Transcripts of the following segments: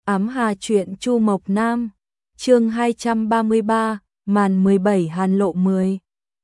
Ám Hà truyện Chu Mộc Nam, chương 233, màn 17 Hàn Lộ 10.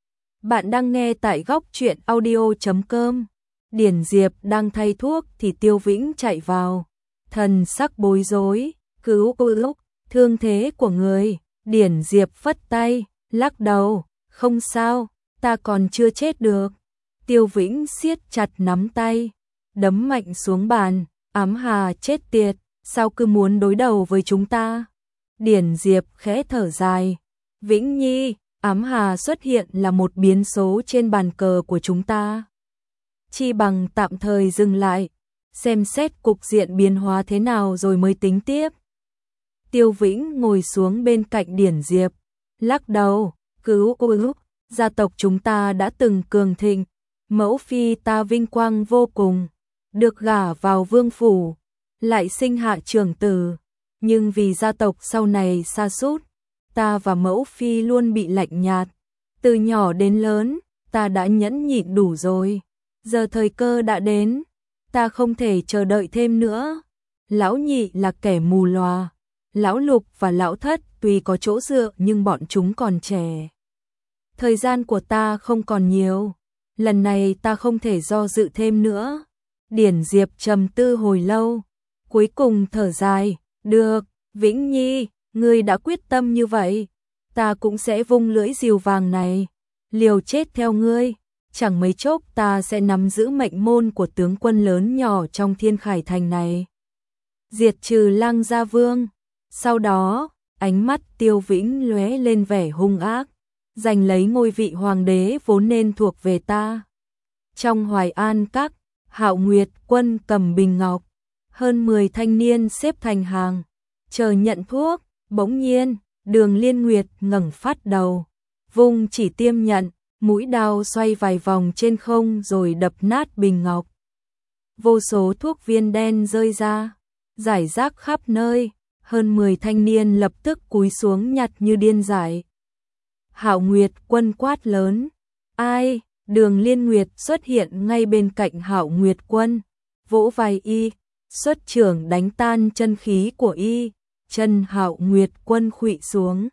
Bạn đang nghe tại góc truyện audio.com. Điển Diệp đang thay thuốc thì Tiêu Vĩnh chạy vào, thần sắc bối rối, cứu lúc thương thế của người. Điển Diệp phất tay, lắc đầu, không sao, ta còn chưa chết được. Tiêu Vĩnh siết chặt nắm tay, đấm mạnh xuống bàn. Ám Hà chết tiệt, sao cứ muốn đối đầu với chúng ta? Điển Diệp khẽ thở dài. Vĩnh Nhi, Ám Hà xuất hiện là một biến số trên bàn cờ của chúng ta. Chi bằng tạm thời dừng lại, xem xét cục diện biến hóa thế nào rồi mới tính tiếp. Tiêu Vĩnh ngồi xuống bên cạnh Điển Diệp, lắc đầu, cứu lúc gia tộc chúng ta đã từng cường thịnh, mẫu phi ta vinh quang vô cùng, được gả vào vương phủ, lại sinh hạ trưởng tử, nhưng vì gia tộc sau này sa sút, ta và mẫu phi luôn bị lạnh nhạt. Từ nhỏ đến lớn, ta đã nhẫn nhịn đủ rồi, giờ thời cơ đã đến, ta không thể chờ đợi thêm nữa. Lão Nhị là kẻ mù lòa, Lão Lục và Lão Thất tuy có chỗ dựa nhưng bọn chúng còn trẻ. Thời gian của ta không còn nhiều, lần này ta không thể do dự thêm nữa. Điển Diệp trầm tư hồi lâu, cuối cùng thở dài, được, Vĩnh Nhi, ngươi đã quyết tâm như vậy, ta cũng sẽ vung lưỡi rìu vàng này, liều chết theo ngươi, chẳng mấy chốc ta sẽ nắm giữ mệnh môn của tướng quân lớn nhỏ trong Thiên Khải Thành này. Diệt trừ Lăng Gia Vương, sau đó, ánh mắt Tiêu Vĩnh lóe lên vẻ hung ác, giành lấy ngôi vị hoàng đế vốn nên thuộc về ta. Trong Hoài An Các, Hạo Nguyệt Quân cầm bình ngọc, hơn 10 thanh niên xếp thành hàng, chờ nhận thuốc. Bỗng nhiên, Đường Liên Nguyệt ngẩng phát đầu, vung chỉ tiêm nhận, mũi đao xoay vài vòng trên không rồi đập nát bình ngọc. Vô số thuốc viên đen rơi ra, rải rác khắp nơi, hơn 10 thanh niên lập tức cúi xuống nhặt như điên dại. Hạo Nguyệt Quân quát lớn, ai? Đường Liên Nguyệt xuất hiện ngay bên cạnh Hạo Nguyệt Quân, vỗ vai y, xuất trưởng đánh tan chân khí của y, chân Hạo Nguyệt Quân khuỵu xuống,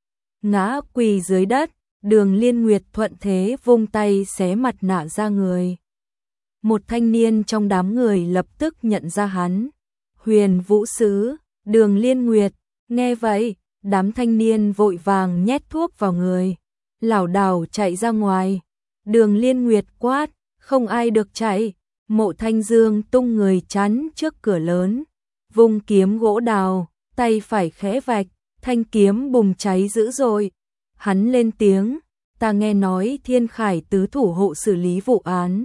ngã quỳ dưới đất. Đường Liên Nguyệt thuận thế vung tay xé mặt nạ ra người. Một thanh niên trong đám người lập tức nhận ra hắn, Huyền Vũ Sứ. Đường Liên Nguyệt nghe vậy, đám thanh niên vội vàng nhét thuốc vào người, lảo đảo chạy ra ngoài. Đường Liên Nguyệt quát, không ai được chạy. Mộ Thanh Dương tung người chắn trước cửa lớn, vung kiếm gỗ đào, tay phải khẽ vạch, thanh kiếm bùng cháy dữ dội. Hắn lên tiếng, ta nghe nói Thiên Khải tứ thủ hộ xử lý vụ án,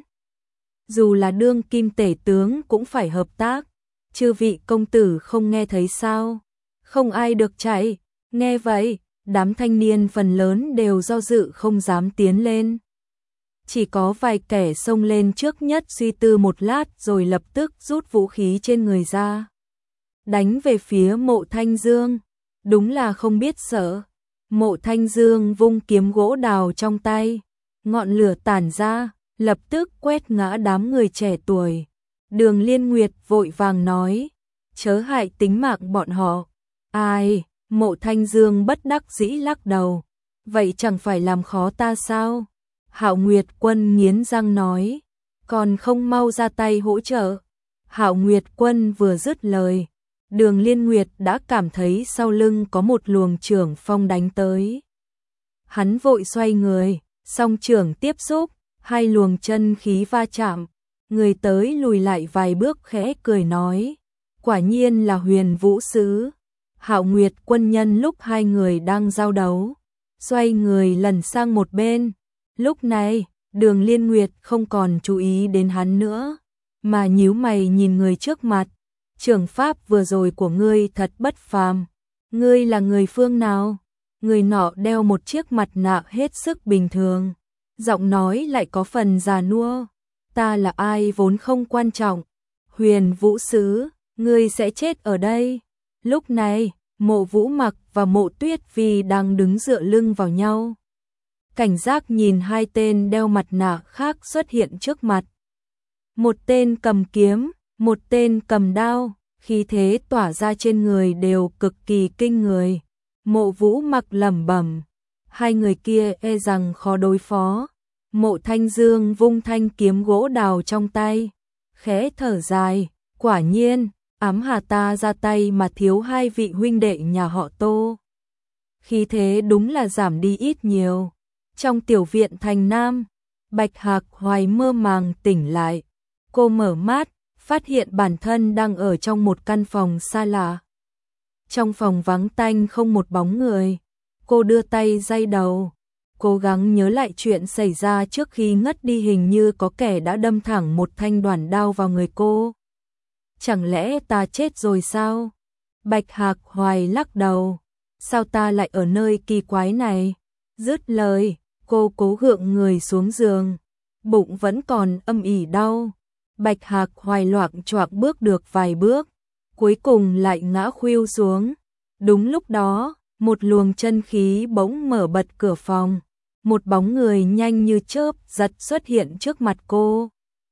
dù là đương kim tể tướng cũng phải hợp tác, chư vị công tử không nghe thấy sao? Không ai được chạy. Nghe vậy, đám thanh niên phần lớn đều do dự không dám tiến lên. Chỉ có vài kẻ xông lên trước nhất suy tư một lát rồi lập tức rút vũ khí trên người ra, đánh về phía Mộ Thanh Dương. Đúng là không biết sợ. Mộ Thanh Dương vung kiếm gỗ đào trong tay, ngọn lửa tản ra, lập tức quét ngã đám người trẻ tuổi. Đường Liên Nguyệt vội vàng nói, chớ hại tính mạng bọn họ. Ai? Mộ Thanh Dương bất đắc dĩ lắc đầu, vậy chẳng phải làm khó ta sao? Hạo Nguyệt Quân nghiến răng nói, còn không mau ra tay hỗ trợ. Hạo Nguyệt Quân vừa dứt lời, Đường Liên Nguyệt đã cảm thấy sau lưng có một luồng chưởng phong đánh tới. Hắn vội xoay người, song chưởng tiếp xúc, hai luồng chân khí va chạm, người tới lùi lại vài bước khẽ cười nói, quả nhiên là Huyền Vũ Sứ. Hạo Nguyệt Quân nhân lúc hai người đang giao đấu, xoay người lẩn sang một bên. Lúc này, Đường Liên Nguyệt không còn chú ý đến hắn nữa, mà nhíu mày nhìn người trước mặt. Trưởng pháp vừa rồi của ngươi thật bất phàm. Ngươi là người phương nào? Người nọ đeo một chiếc mặt nạ hết sức bình thường, giọng nói lại có phần già nua. Ta là ai vốn không quan trọng. Huyền Vũ Sứ, ngươi sẽ chết ở đây. Lúc này, Mộ Vũ Mặc và Mộ Tuyết Vi đang đứng dựa lưng vào nhau, cảnh giác nhìn hai tên đeo mặt nạ khác xuất hiện trước mặt. Một tên cầm kiếm, một tên cầm đao. khí thế tỏa ra trên người đều cực kỳ kinh người. Mộ Vũ mặc lẩm bẩm, hai người kia e rằng khó đối phó. Mộ Thanh Dương vung thanh kiếm gỗ đào trong tay, khẽ thở dài, quả nhiên, ám hà ta ra tay mà thiếu hai vị huynh đệ nhà họ Tô. Khí thế đúng là giảm đi ít nhiều. Trong tiểu viện thành Nam, Bạch Hạc Hoài mơ màng tỉnh lại. Cô mở mắt, phát hiện bản thân đang ở trong một căn phòng xa lạ. Trong phòng vắng tanh không một bóng người. Cô đưa tay day đầu, cố gắng nhớ lại chuyện xảy ra trước khi ngất đi, hình như có kẻ đã đâm thẳng một thanh đoản đao vào người cô. Chẳng lẽ ta chết rồi sao? Bạch Hạc Hoài lắc đầu. Sao ta lại ở nơi kỳ quái này? Dứt lời, cô cố gượng người xuống giường. Bụng vẫn còn âm ỉ đau. Bạch Hạc Hoài loạng choạng bước được vài bước, cuối cùng lại ngã khuỵu xuống. Đúng lúc đó, một luồng chân khí bỗng mở bật cửa phòng. Một bóng người nhanh như chớp giật xuất hiện trước mặt cô.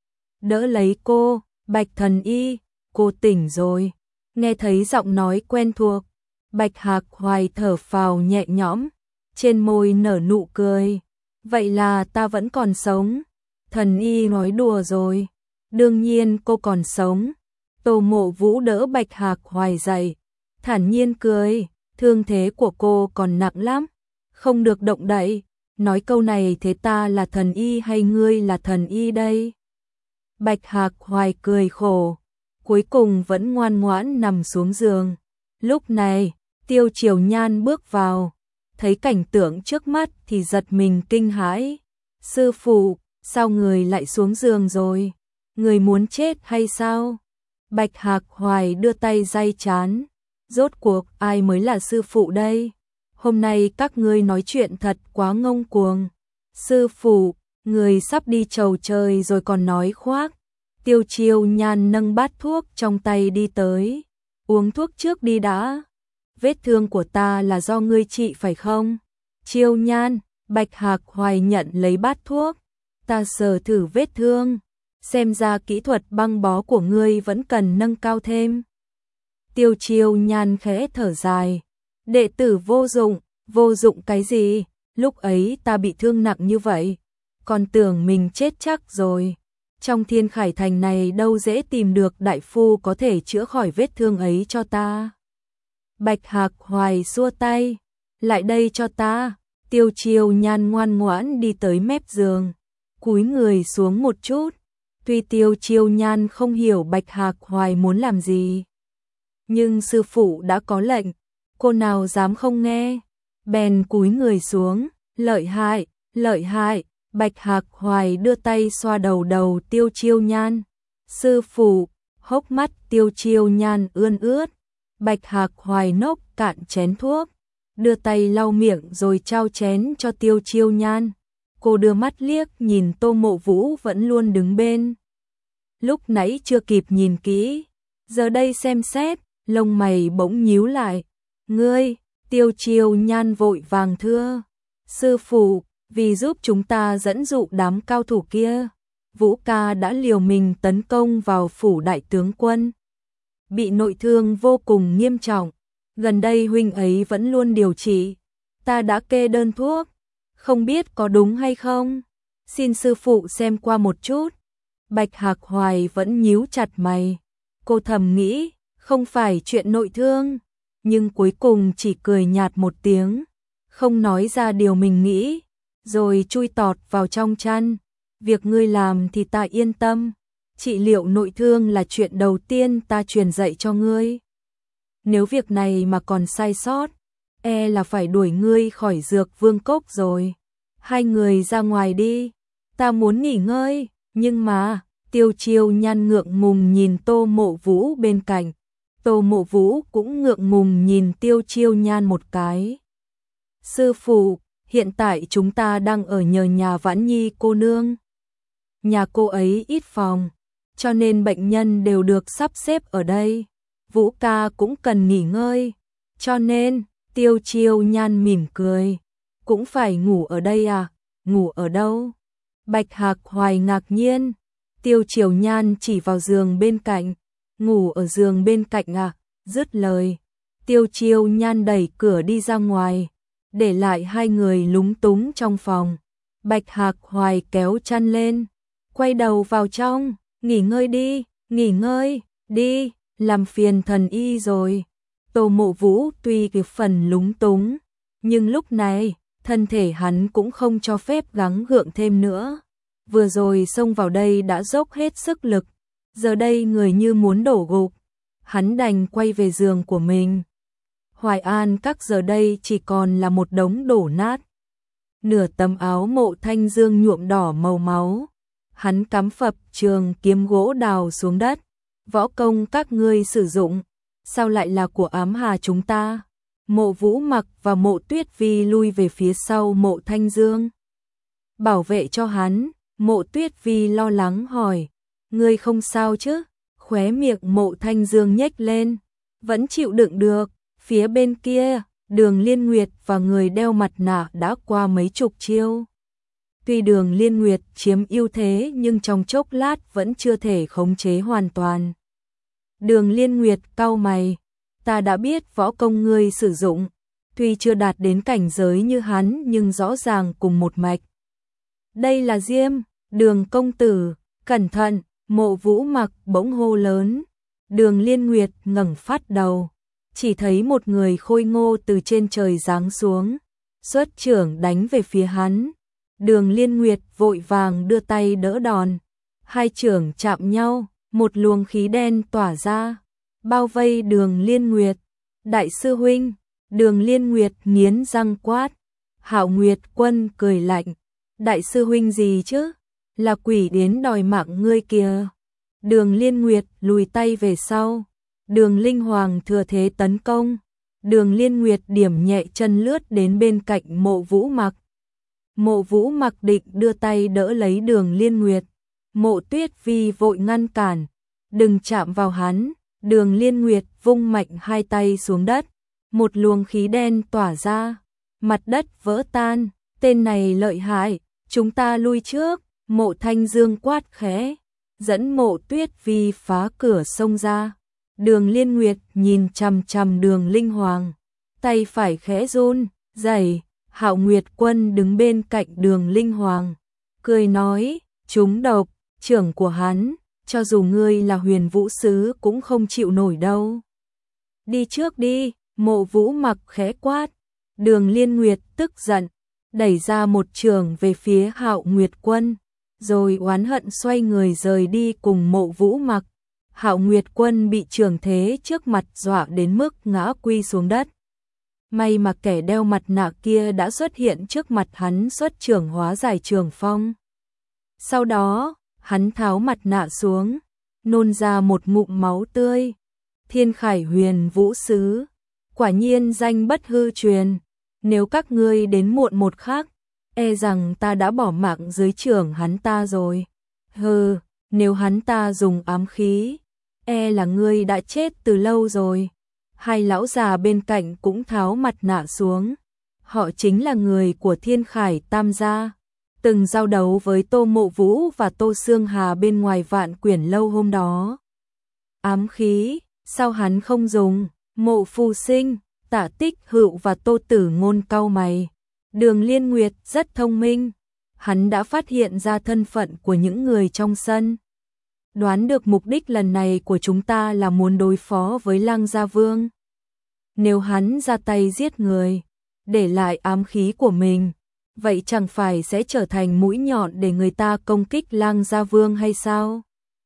Đỡ lấy cô, Bạch Thần Y, cô tỉnh rồi. Nghe thấy giọng nói quen thuộc, Bạch Hạc Hoài thở phào nhẹ nhõm, trên môi nở nụ cười. Vậy là ta vẫn còn sống. Thần Y nói đùa rồi. Đương nhiên cô còn sống. Tô Mộ Vũ đỡ Bạch Hạc Hoài dậy, thản nhiên cười, thương thế của cô còn nặng lắm, không được động đậy. Nói câu này thế ta là thần y hay ngươi là thần y đây? Bạch Hạc Hoài cười khổ, cuối cùng vẫn ngoan ngoãn nằm xuống giường. Lúc này, Tiêu Triều Nhan bước vào, thấy cảnh tượng trước mắt thì giật mình kinh hãi. Sư phụ, sao người lại xuống giường rồi? Người muốn chết hay sao? Bạch Hạc Hoài đưa tay day trán. Rốt cuộc ai mới là sư phụ đây? Hôm nay các ngươi nói chuyện thật quá ngông cuồng. Sư phụ, người sắp đi chầu trời rồi còn nói khoác. Tiêu Triều Nhan nâng bát thuốc trong tay đi tới. Uống thuốc trước đi đã. Vết thương của ta là do ngươi trị phải không? Triều Nhan, Bạch Hạc Hoài nhận lấy bát thuốc. Ta sờ thử vết thương. Xem ra kỹ thuật băng bó của ngươi vẫn cần nâng cao thêm. Tiêu Triều Nhan khẽ thở dài. Đệ tử vô dụng cái gì? Lúc ấy ta bị thương nặng như vậy, còn tưởng mình chết chắc rồi. Trong Thiên Khải Thành này đâu dễ tìm được đại phu có thể chữa khỏi vết thương ấy cho ta. Bạch Hạc Hoài xua tay. Lại đây cho ta. Tiêu Triều Nhan ngoan ngoãn đi tới mép giường, cúi người xuống một chút. Tuy Tiêu Triều Nhan không hiểu Bạch Hạc Hoài muốn làm gì, nhưng sư phụ đã có lệnh, cô nào dám không nghe. Bèn cúi người xuống. Lợi hại, lợi hại. Bạch Hạc Hoài đưa tay xoa đầu Tiêu Triều Nhan. Sư phụ, hốc mắt Tiêu Triều Nhan ươn ướt. Bạch Hạc Hoài nốc cạn chén thuốc, đưa tay lau miệng rồi trao chén cho Tiêu Triều Nhan. Cô đưa mắt liếc nhìn Tô Mộ Vũ vẫn luôn đứng bên. Lúc nãy chưa kịp nhìn kỹ, giờ đây xem xét, lông mày bỗng nhíu lại. Ngươi, Tiêu Triều Nhan vội vàng thưa. Sư phụ, vì giúp chúng ta dẫn dụ đám cao thủ kia, Vũ ca đã liều mình tấn công vào phủ đại tướng quân. Bị nội thương vô cùng nghiêm trọng. Gần đây huynh ấy vẫn luôn điều trị. Ta đã kê đơn thuốc, không biết có đúng hay không? Xin sư phụ xem qua một chút. Bạch Hạc Hoài vẫn nhíu chặt mày. Cô thầm nghĩ, không phải chuyện nội thương, nhưng cuối cùng chỉ cười nhạt một tiếng, không nói ra điều mình nghĩ, rồi chui tọt vào trong chăn. Việc ngươi làm thì ta yên tâm. Trị liệu nội thương là chuyện đầu tiên ta truyền dạy cho ngươi. Nếu việc này mà còn sai sót, e là phải đuổi ngươi khỏi Dược Vương Cốc rồi. Hai người ra ngoài đi, ta muốn nghỉ ngơi. Nhưng mà, Tiêu Triều Nhan ngượng ngùng nhìn Tô Mộ Vũ bên cạnh. Tô Mộ Vũ cũng ngượng ngùng nhìn Tiêu Triều Nhan một cái. Sư phụ, hiện tại chúng ta đang ở nhờ nhà Vãn Nhi cô nương. Nhà cô ấy ít phòng, cho nên bệnh nhân đều được sắp xếp ở đây. Vũ ca cũng cần nghỉ ngơi, cho nên, Tiêu Triều Nhan mỉm cười. Cũng phải ngủ ở đây à? Ngủ ở đâu? Bạch Hạc Hoài ngạc nhiên. Tiêu Triều Nhan chỉ vào giường bên cạnh. ngủ ở giường bên cạnh à? Dứt lời, Tiêu Chiêu Nhan đẩy cửa đi ra ngoài, để lại hai người lúng túng trong phòng. Bạch Hạc Hoài kéo chăn lên, quay đầu vào trong, nghỉ ngơi đi, làm phiền thần y rồi. Tô Mộ Vũ tuy cái phần lúng túng, nhưng lúc này, thân thể hắn cũng không cho phép gắng gượng thêm nữa. Vừa rồi xông vào đây đã dốc hết sức lực, giờ đây người như muốn đổ gục, hắn đành quay về giường của mình. Hoài An Các giờ đây chỉ còn là một đống đổ nát. Nửa tấm áo Mộ Thanh Dương nhuộm đỏ màu máu. Hắn cắm phập trường kiếm gỗ đào xuống đất. Võ công các ngươi sử dụng, sao lại là của ám hà chúng ta? Mộ Vũ Mặc và Mộ Tuyết Vi lui về phía sau Mộ Thanh Dương. Bảo vệ cho hắn, Mộ Tuyết Vi lo lắng hỏi, ngươi không sao chứ? Khóe miệng Mộ Thanh Dương nhếch lên, vẫn chịu đựng được. Phía bên kia, Đường Liên Nguyệt và người đeo mặt nạ đã qua mấy chục chiêu. Tuy Đường Liên Nguyệt chiếm ưu thế nhưng trong chốc lát vẫn chưa thể khống chế hoàn toàn. Đường Liên Nguyệt cau mày, ta đã biết võ công ngươi sử dụng, tuy chưa đạt đến cảnh giới như hắn nhưng rõ ràng cùng một mạch. Đây là Diêm, Đường công tử, cẩn thận, Mộ Vũ Mặc bỗng hô lớn. Đường Liên Nguyệt ngẩng phát đầu, chỉ thấy một người khôi ngô từ trên trời giáng xuống, xuất chưởng đánh về phía hắn. Đường Liên Nguyệt vội vàng đưa tay đỡ đòn, hai chưởng chạm nhau, một luồng khí đen tỏa ra, bao vây Đường Liên Nguyệt. Đại sư huynh, Đường Liên Nguyệt nghiến răng quát. Hạo Nguyệt Quân cười lạnh, đại sư huynh gì chứ, là quỷ đến đòi mạng ngươi kìa. Đường Liên Nguyệt lùi tay về sau, Đường Linh Hoàng thừa thế tấn công. Đường Liên Nguyệt điểm nhẹ chân lướt đến bên cạnh Mộ Vũ Mặc. Mộ Vũ Mặc định đưa tay đỡ lấy Đường Liên Nguyệt. Mộ Tuyết Vi vội ngăn cản, đừng chạm vào hắn. Đường Liên Nguyệt vung mạnh hai tay xuống đất, một luồng khí đen tỏa ra, mặt đất vỡ tan. Tên này lợi hại, chúng ta lui trước. Mộ Thanh Dương quát khẽ, dẫn Mộ Tuyết Vi phá cửa xông ra. Đường Liên Nguyệt nhìn chằm chằm Đường Linh Hoàng, tay phải khẽ run rẩy. Hạo Nguyệt Quân đứng bên cạnh Đường Linh Hoàng, cười nói, trúng độc, trưởng của hắn, cho dù ngươi là Huyền Vũ Sứ cũng không chịu nổi đâu. Đi trước đi, Mộ Vũ Mặc khẽ quát. Đường Liên Nguyệt tức giận, đẩy ra một chưởng về phía Hạo Nguyệt Quân, rồi oán hận xoay người rời đi cùng Mộ Vũ Mặc. Hạo Nguyệt Quân bị chưởng thế trước mặt dọa đến mức ngã quy xuống đất. May mà kẻ đeo mặt nạ kia đã xuất hiện trước mặt hắn, xuất chưởng hóa giải trường phong. Sau đó, hắn tháo mặt nạ xuống, nôn ra một ngụm máu tươi. Thiên Khải Huyền Vũ Sứ, quả nhiên danh bất hư truyền, nếu các ngươi đến muộn một khắc, e rằng ta đã bỏ mạng dưới chưởng hắn ta rồi. Hừ, nếu hắn ta dùng ám khí, e là ngươi đã chết từ lâu rồi. Hai lão già bên cạnh cũng tháo mặt nạ xuống. Họ chính là người của Thiên Khải Tam gia, từng giao đấu với Tô Mộ Vũ và Tô Xương Hà bên ngoài Vạn Quyển lâu hôm đó. Ám khí, sao hắn không dùng? Mộ Phù Sinh, Tả Tích Hựu và Tô Tử Ngôn cau mày. Đường Liên Nguyệt rất thông minh, hắn đã phát hiện ra thân phận của những người trong sân. Đoán được mục đích lần này của chúng ta là muốn đối phó với Lăng Gia Vương. Nếu hắn ra tay giết người, để lại ám khí của mình, vậy chẳng phải sẽ trở thành mũi nhọn để người ta công kích Lăng Gia Vương hay sao?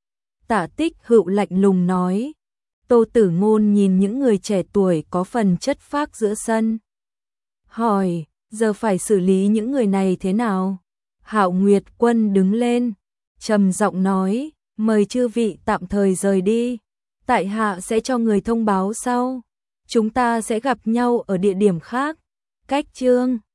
Tả Tích Hựu lạnh lùng nói. Tô Tử Ngôn nhìn những người trẻ tuổi có phần chất phác giữa sân, hỏi, giờ phải xử lý những người này thế nào? Hạo Nguyệt Quân đứng lên, trầm giọng nói, mời chư vị tạm thời rời đi, tại hạ sẽ cho người thông báo sau, chúng ta sẽ gặp nhau ở địa điểm khác. Cách chương